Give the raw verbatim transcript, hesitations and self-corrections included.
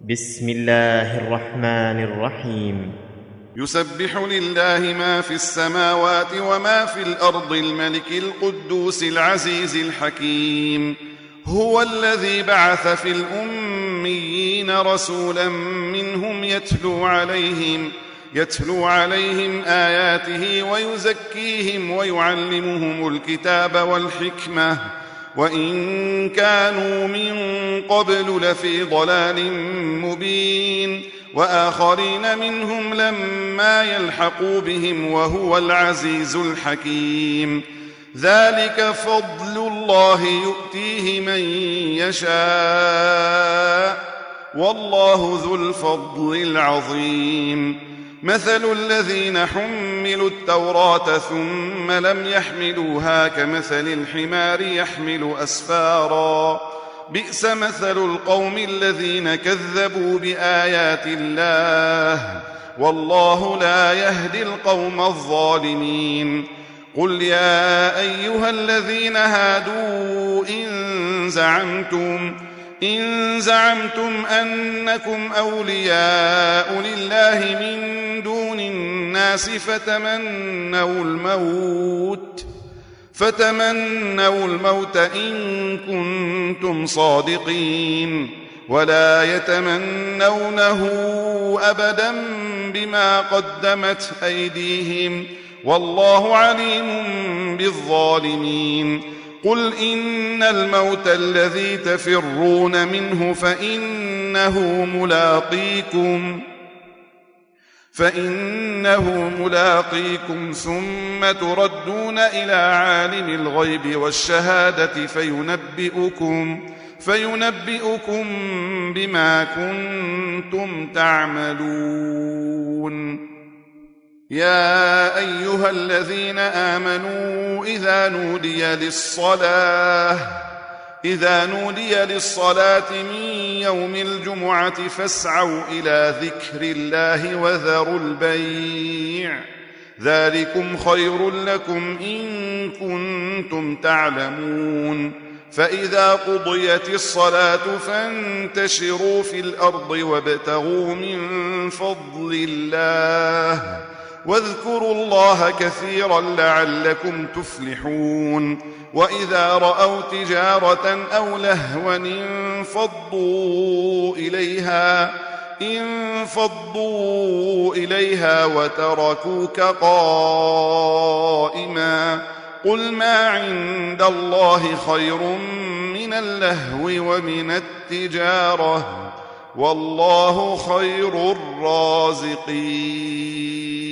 بسم الله الرحمن الرحيم. يسبح لله ما في السماوات وما في الأرض الملك القدوس العزيز الحكيم. هو الذي بعث في الأميين رسولا منهم يتلو عليهم يتلو عليهم آياته ويزكيهم ويعلمهم الكتاب والحكمة وإن كانوا من قبل لفي ضلال مبين وآخرين منهم لما يلحقوا بهم وهو العزيز الحكيم. ذلك فضل الله يؤتيه من يشاء والله ذو الفضل العظيم. مثل الذين حملوا التوراة ثم لم يحملوها كمثل الحمار يحمل أسفارا بئس مثل القوم الذين كذبوا بآيات الله والله لا يهدي القوم الظالمين. قل يا أيها الذين هادوا إن زعمتم إن زعمتم أنكم أولياء لله من دون الناس فتمنوا الموت فتمنوا الموت إن كنتم صادقين ولا يتمنونه أبدا بما قدمت أيديهم والله عليم بالظالمين. قل إن الموت الذي تفرون منه فإنه ملاقيكم فإنه ملاقيكم ثم تردون إلى عالم الغيب والشهادة فينبئكم فينبئكم بما كنتم تعملون. يا أيها الذين آمنوا إذا نودي للصلاة إذا نودي للصلاة من يوم الجمعة فاسعوا إلى ذكر الله وذروا البيع ذلكم خير لكم إن كنتم تعلمون. فإذا قضيت الصلاة فانتشروا في الأرض وابتغوا من فضل الله واذكروا الله كثيرا لعلكم تفلحون. وإذا رأوا تجارة أو لهوا انفضوا إليها انفضوا إليها وتركوك قائما قل ما عند الله خير من اللهو ومن التجارة والله خير الرازقين.